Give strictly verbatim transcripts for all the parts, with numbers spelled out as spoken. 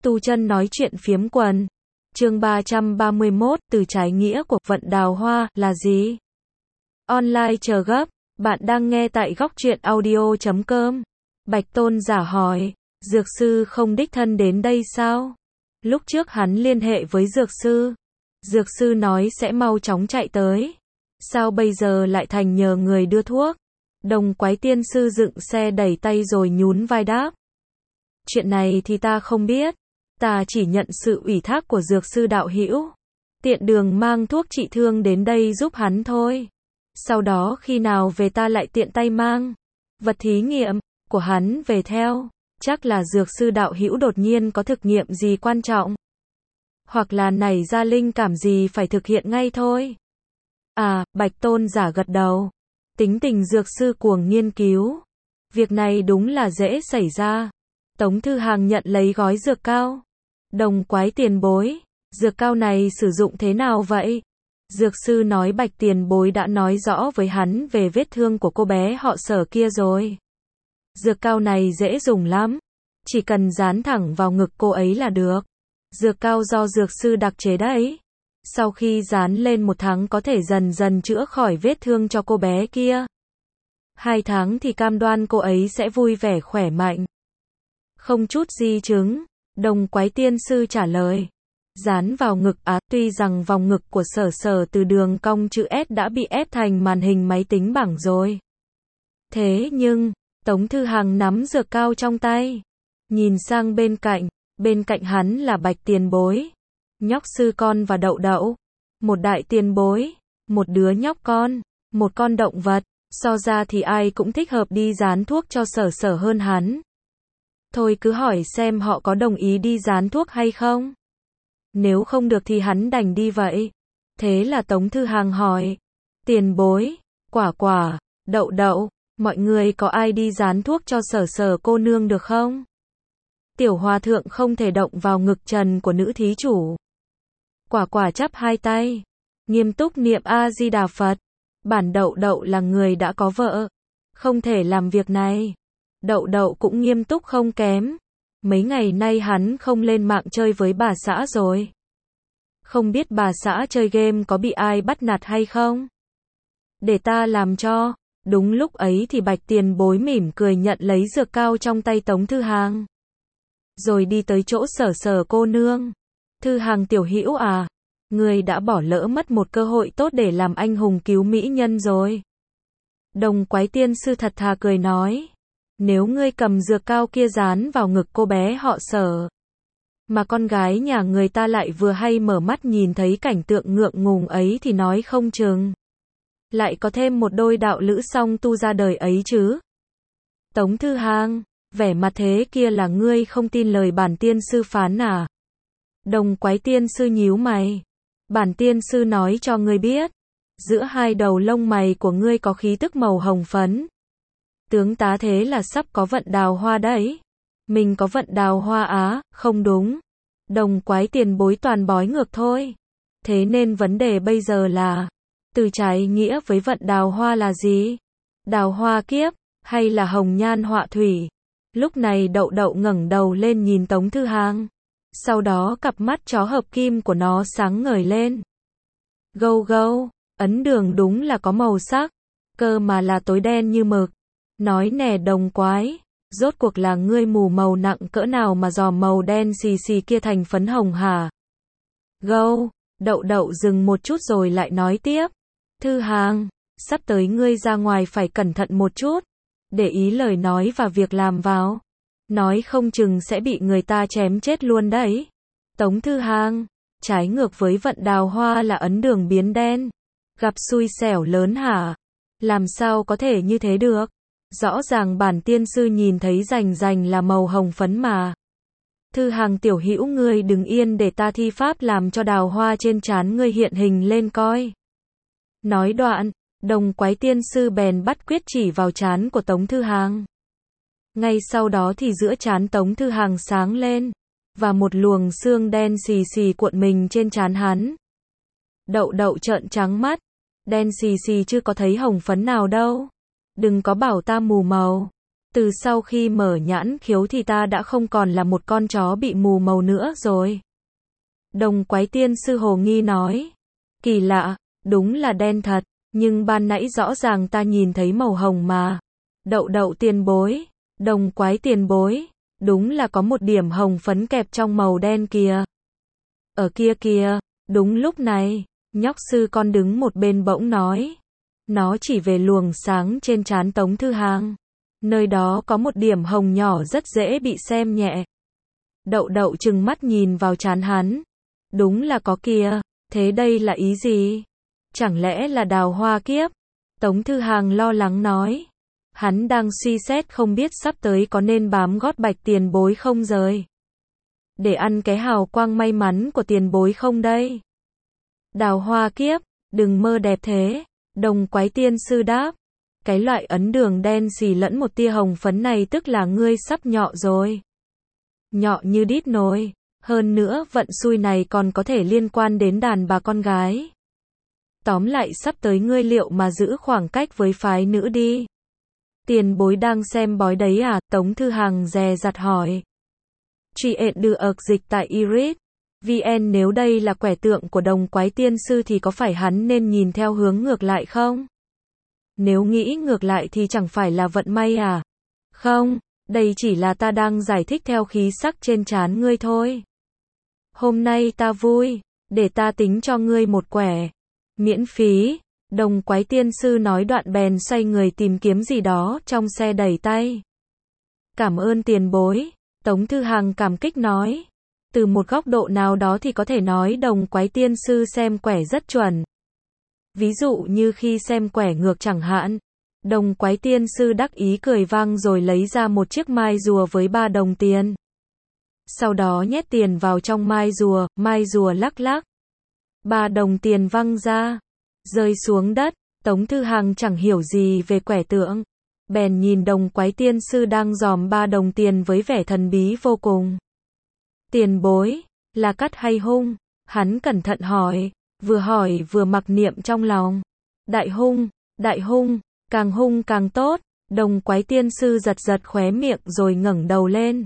Tu chân nói chuyện phiếm quần. Chương ba trăm ba mươi mốt, từ trái nghĩa của vận đào hoa là gì? Online chờ gấp, bạn đang nghe tại góc truyện audio chấm com. Bạch Tôn giả hỏi, dược sư không đích thân đến đây sao? Lúc trước hắn liên hệ với dược sư. Dược sư nói sẽ mau chóng chạy tới. Sao bây giờ lại thành nhờ người đưa thuốc? Đồng Quái Tiên sư dựng xe đẩy tay rồi nhún vai đáp. Chuyện này thì ta không biết. Ta chỉ nhận sự ủy thác của dược sư đạo hữu. Tiện đường mang thuốc trị thương đến đây giúp hắn thôi. Sau đó khi nào về ta lại tiện tay mang vật thí nghiệm của hắn về theo. Chắc là dược sư đạo hữu đột nhiên có thực nghiệm gì quan trọng. Hoặc là nảy ra linh cảm gì phải thực hiện ngay thôi. À, Bạch Tôn giả gật đầu. Tính tình dược sư cuồng nghiên cứu. Việc này đúng là dễ xảy ra. Tống Thư Hàng nhận lấy gói dược cao. Đồng Quái tiền bối, dược cao này sử dụng thế nào vậy? Dược sư nói Bạch tiền bối đã nói rõ với hắn về vết thương của cô bé họ Sở kia rồi. Dược cao này dễ dùng lắm. Chỉ cần dán thẳng vào ngực cô ấy là được. Dược cao do dược sư đặc chế đấy. Sau khi dán lên một tháng có thể dần dần chữa khỏi vết thương cho cô bé kia. Hai tháng thì cam đoan cô ấy sẽ vui vẻ khỏe mạnh. Không chút di chứng. Đồng Quái Tiên sư trả lời. Dán vào ngực á, tuy rằng vòng ngực của Sở Sở từ đường cong chữ S đã bị ép thành màn hình máy tính bảng rồi. Thế nhưng, Tống Thư Hàng nắm dược cao trong tay. Nhìn sang bên cạnh, bên cạnh hắn là Bạch tiền bối. Nhóc sư con và Đậu Đậu. Một đại tiền bối, một đứa nhóc con, một con động vật. So ra thì ai cũng thích hợp đi dán thuốc cho Sở Sở hơn hắn. Thôi cứ hỏi xem họ có đồng ý đi dán thuốc hay không. Nếu không được thì hắn đành đi vậy. Thế là Tống Thư Hàng hỏi. Tiền bối, Quả Quả, Đậu Đậu, mọi người có ai đi dán thuốc cho Sở Sở cô nương được không? Tiểu hòa thượng không thể động vào ngực trần của nữ thí chủ. Quả Quả chắp hai tay. Nghiêm túc niệm A-di-đà Phật. Bản Đậu Đậu là người đã có vợ. Không thể làm việc này. Đậu Đậu cũng nghiêm túc không kém. Mấy ngày nay hắn không lên mạng chơi với bà xã rồi. Không biết bà xã chơi game có bị ai bắt nạt hay không? Để ta làm cho. Đúng lúc ấy thì Bạch tiền bối mỉm cười nhận lấy dược cao trong tay Tống Thư Hàng. Rồi đi tới chỗ Sở Sở cô nương. Thư Hàng tiểu hữu à, người đã bỏ lỡ mất một cơ hội tốt để làm anh hùng cứu mỹ nhân rồi. Đồng Quái Tiên sư thật thà cười nói. Nếu ngươi cầm dược cao kia dán vào ngực cô bé họ Sở, mà con gái nhà người ta lại vừa hay mở mắt nhìn thấy cảnh tượng ngượng ngùng ấy thì nói không chừng lại có thêm một đôi đạo lữ song tu ra đời ấy chứ. Tống Thư Hàng, vẻ mặt thế kia là ngươi không tin lời bản tiên sư phán à? Đồng Quái Tiên sư nhíu mày. Bản tiên sư nói cho ngươi biết, giữa hai đầu lông mày của ngươi có khí tức màu hồng phấn. Tướng tá thế là sắp có vận đào hoa đấy. Mình có vận đào hoa á, không đúng. Đồng Quái tiền bối toàn bói ngược thôi. Thế nên vấn đề bây giờ là, từ trái nghĩa với vận đào hoa là gì? Đào hoa kiếp, hay là hồng nhan họa thủy? Lúc này Đậu Đậu ngẩng đầu lên nhìn Tống Thư Hàng. Sau đó cặp mắt chó hợp kim của nó sáng ngời lên. Gâu gâu, ấn đường đúng là có màu sắc. Cơ mà là tối đen như mực. Nói nè Đồng Quái, rốt cuộc là ngươi mù màu nặng cỡ nào mà dò màu đen xì xì kia thành phấn hồng hả? Gâu, Đậu Đậu dừng một chút rồi lại nói tiếp. Thư Hàng, sắp tới ngươi ra ngoài phải cẩn thận một chút. Để ý lời nói và việc làm vào. Nói không chừng sẽ bị người ta chém chết luôn đấy. Tống Thư Hàng, trái ngược với vận đào hoa là ấn đường biến đen. Gặp xui xẻo lớn hả? Làm sao có thể như thế được? Rõ ràng bản tiên sư nhìn thấy rành rành là màu hồng phấn mà. Thư Hàng tiểu hữu ngươi đừng yên để ta thi pháp làm cho đào hoa trên trán ngươi hiện hình lên coi. Nói đoạn, Đồng Quái Tiên sư bèn bắt quyết chỉ vào trán của Tống Thư Hàng. Ngay sau đó thì giữa trán Tống Thư Hàng sáng lên, và một luồng xương đen xì xì cuộn mình trên trán hắn. Đậu Đậu trợn trắng mắt. Đen xì xì chứ có thấy hồng phấn nào đâu. Đừng có bảo ta mù màu. Từ sau khi mở nhãn khiếu thì ta đã không còn là một con chó bị mù màu nữa rồi. Đồng Quái Tiên Sư hồ nghi nói. Kỳ lạ, đúng là đen thật, nhưng ban nãy rõ ràng ta nhìn thấy màu hồng mà. Đậu đậu tiền bối, Đồng Quái tiền bối, đúng là có một điểm hồng phấn kẹp trong màu đen kìa. Ở kia kìa, đúng lúc này, nhóc sư con đứng một bên bỗng nói. Nó chỉ về luồng sáng trên trán Tống Thư Hàng. Nơi đó có một điểm hồng nhỏ rất dễ bị xem nhẹ. Đậu đậu trừng mắt nhìn vào trán hắn. Đúng là có kìa, thế đây là ý gì? Chẳng lẽ là đào hoa kiếp? Tống Thư Hàng lo lắng nói. Hắn đang suy xét không biết sắp tới có nên bám gót Bạch tiền bối không rời. Để ăn cái hào quang may mắn của tiền bối không đây? Đào hoa kiếp, đừng mơ đẹp thế. Đồng Quái Tiên Sư đáp. Cái loại ấn đường đen xì lẫn một tia hồng phấn này tức là ngươi sắp nhọ rồi. Nhọ như đít nồi. Hơn nữa vận xui này còn có thể liên quan đến đàn bà con gái. Tóm lại sắp tới ngươi liệu mà giữ khoảng cách với phái nữ đi. Tiền bối đang xem bói đấy à? Tống Thư Hàng dè dặt hỏi. Chuyện được ợc dịch tại iris chấm vn. Nếu đây là quẻ tượng của Đồng Quái Tiên Sư thì có phải hắn nên nhìn theo hướng ngược lại không? Nếu nghĩ ngược lại thì chẳng phải là vận may à? Không, đây chỉ là ta đang giải thích theo khí sắc trên trán ngươi thôi. Hôm nay ta vui, để ta tính cho ngươi một quẻ. Miễn phí. Đồng Quái Tiên Sư nói đoạn bèn xoay người tìm kiếm gì đó trong xe đẩy tay. Cảm ơn tiền bối. Tống Thư Hàng cảm kích nói. Từ một góc độ nào đó thì có thể nói Đồng Quái Tiên Sư xem quẻ rất chuẩn. Ví dụ như khi xem quẻ ngược chẳng hạn. Đồng Quái Tiên Sư đắc ý cười vang rồi lấy ra một chiếc mai rùa với ba đồng tiền. Sau đó nhét tiền vào trong mai rùa, mai rùa lắc lắc. Ba đồng tiền văng ra, rơi xuống đất. Tống Thư Hàng chẳng hiểu gì về quẻ tượng. Bèn nhìn Đồng Quái Tiên Sư đang dòm ba đồng tiền với vẻ thần bí vô cùng. Tiền bối, là cắt hay hung? Hắn cẩn thận hỏi, vừa hỏi vừa mặc niệm trong lòng. Đại hung, đại hung, càng hung càng tốt. Đồng Quái Tiên Sư giật giật khóe miệng rồi ngẩng đầu lên.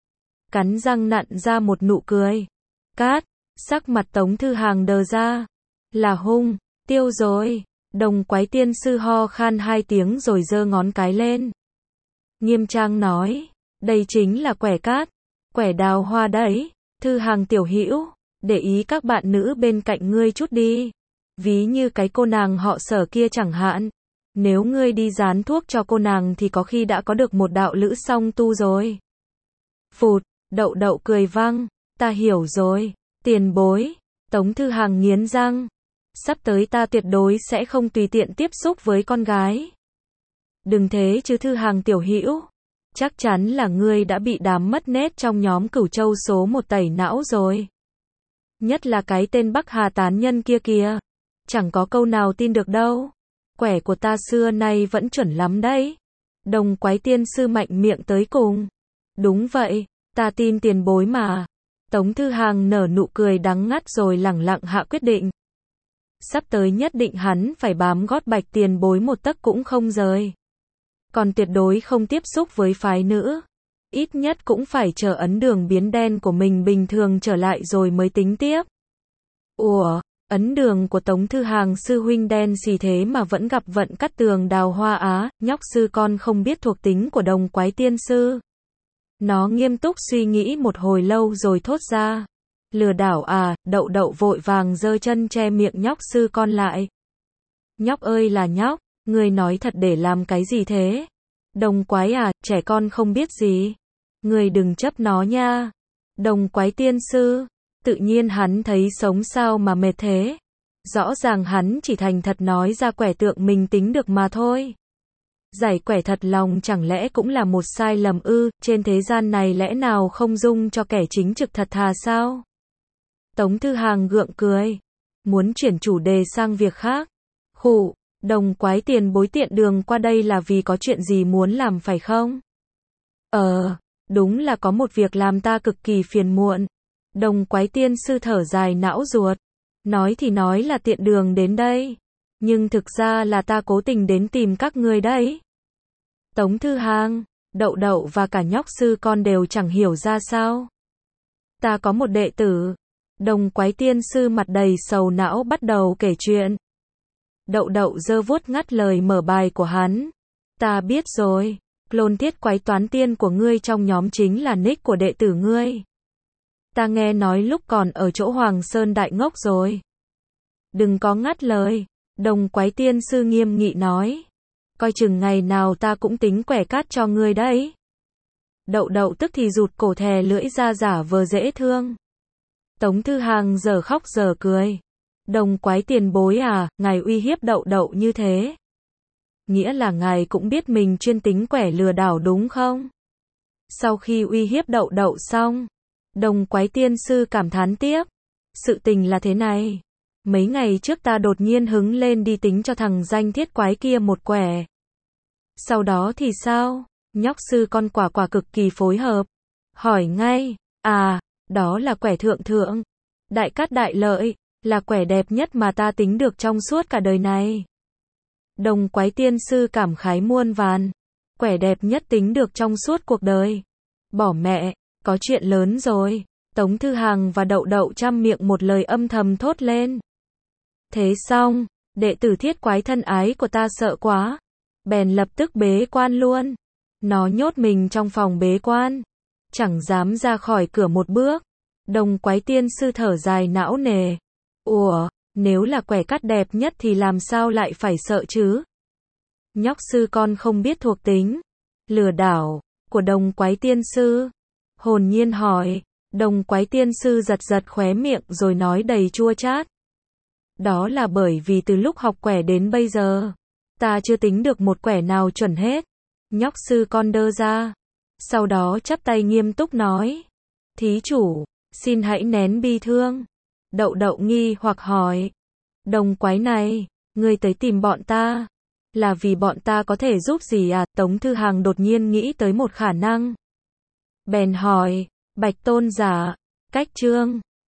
Cắn răng nặn ra một nụ cười. Cát, sắc mặt Tống Thư Hàng đờ ra. Là hung, tiêu rồi. Đồng Quái Tiên Sư ho khan hai tiếng rồi giơ ngón cái lên. Nghiêm trang nói, đây chính là quẻ cát, quẻ đào hoa đấy. Thư Hàng tiểu hữu, để ý các bạn nữ bên cạnh ngươi chút đi. Ví như cái cô nàng họ Sở kia chẳng hạn. Nếu ngươi đi dán thuốc cho cô nàng thì có khi đã có được một đạo lữ song tu rồi. Phụt, đậu đậu cười vang, ta hiểu rồi, tiền bối. Tống Thư Hàng nghiến răng. Sắp tới ta tuyệt đối sẽ không tùy tiện tiếp xúc với con gái. Đừng thế chứ Thư Hàng tiểu hữu. Chắc chắn là ngươi đã bị đám mất nét trong nhóm Cửu Châu số một tẩy não rồi. Nhất là cái tên Bắc Hà tán nhân kia kìa. Chẳng có câu nào tin được đâu. Quẻ của ta xưa nay vẫn chuẩn lắm đấy. Đồng Quái Tiên Sư mạnh miệng tới cùng. Đúng vậy, ta tin tiền bối mà. Tống Thư Hàng nở nụ cười đắng ngắt rồi lẳng lặng hạ quyết định. Sắp tới nhất định hắn phải bám gót Bạch tiền bối một tấc cũng không rời. Còn tuyệt đối không tiếp xúc với phái nữ. Ít nhất cũng phải chờ ấn đường biến đen của mình bình thường trở lại rồi mới tính tiếp. Ủa, ấn đường của Tống Thư Hàng sư huynh đen xì thế mà vẫn gặp vận cắt tường đào hoa á, nhóc sư con không biết thuộc tính của Đồng Quái Tiên Sư. Nó nghiêm túc suy nghĩ một hồi lâu rồi thốt ra. Lừa đảo à? Đậu đậu vội vàng giơ chân che miệng nhóc sư con lại. Nhóc ơi là nhóc, ngươi nói thật để làm cái gì thế? Đồng Quái à, trẻ con không biết gì. Ngươi đừng chấp nó nha. Đồng Quái Tiên Sư, tự nhiên hắn thấy sống sao mà mệt thế. Rõ ràng hắn chỉ thành thật nói ra quẻ tượng mình tính được mà thôi. Giải quẻ thật lòng chẳng lẽ cũng là một sai lầm ư? Trên thế gian này lẽ nào không dung cho kẻ chính trực thật thà sao? Tống Thư Hàng gượng cười, muốn chuyển chủ đề sang việc khác. Khụ, Đồng Quái tiền bối tiện đường qua đây là vì có chuyện gì muốn làm phải không? Ờ, đúng là có một việc làm ta cực kỳ phiền muộn. Đồng Quái Tiên Sư thở dài não ruột. Nói thì nói là tiện đường đến đây. Nhưng thực ra là ta cố tình đến tìm các ngươi đấy. Tống Thư Hàng, Đậu đậu và cả nhóc sư con đều chẳng hiểu ra sao. Ta có một đệ tử. Đồng Quái Tiên Sư mặt đầy sầu não bắt đầu kể chuyện. Đậu đậu giơ vuốt ngắt lời mở bài của hắn. Ta biết rồi, clone thiết quái toán tiên của ngươi trong nhóm chính là nick của đệ tử ngươi. Ta nghe nói lúc còn ở chỗ Hoàng Sơn Đại Ngốc rồi. Đừng có ngắt lời, Đồng Quái Tiên Sư nghiêm nghị nói. Coi chừng ngày nào ta cũng tính quẻ cát cho ngươi đấy. Đậu đậu tức thì rụt cổ thè lưỡi ra giả vờ dễ thương. Tống Thư Hàng giờ khóc giờ cười. Đồng Quái tiền bối à, ngài uy hiếp đậu đậu như thế. Nghĩa là ngài cũng biết mình chuyên tính quẻ lừa đảo đúng không? Sau khi uy hiếp đậu đậu xong, Đồng Quái Tiên Sư cảm thán tiếp. Sự tình là thế này. Mấy ngày trước ta đột nhiên hứng lên đi tính cho thằng danh thiết quái kia một quẻ. Sau đó thì sao? Nhóc sư con quả quả cực kỳ phối hợp. Hỏi ngay, à, đó là quẻ thượng thượng. Đại cát đại lợi, là quẻ đẹp nhất mà ta tính được trong suốt cả đời này. Đồng Quái Tiên Sư cảm khái muôn vàn. Quẻ đẹp nhất tính được trong suốt cuộc đời. Bỏ mẹ, có chuyện lớn rồi. Tống Thư Hàng và Đậu Đậu chăm miệng một lời âm thầm thốt lên. Thế xong, đệ tử thiết quái thân ái của ta sợ quá. Bèn lập tức bế quan luôn. Nó nhốt mình trong phòng bế quan. Chẳng dám ra khỏi cửa một bước. Đồng Quái Tiên Sư thở dài não nề. Ủa, nếu là quẻ cắt đẹp nhất thì làm sao lại phải sợ chứ? Nhóc sư con không biết thuộc tính lừa đảo của Đồng Quái Tiên Sư. Hồn nhiên hỏi. Đồng Quái Tiên Sư giật giật khóe miệng rồi nói đầy chua chát. Đó là bởi vì từ lúc học quẻ đến bây giờ, ta chưa tính được một quẻ nào chuẩn hết. Nhóc sư con đơ ra. Sau đó chắp tay nghiêm túc nói. Thí chủ, xin hãy nén bi thương. Đậu đậu nghi hoặc hỏi. Đồng quái này, ngươi tới tìm bọn ta. Là vì bọn ta có thể giúp gì à? Tống Thư Hàng đột nhiên nghĩ tới một khả năng. Bèn hỏi. Bạch tôn giả, cách trương.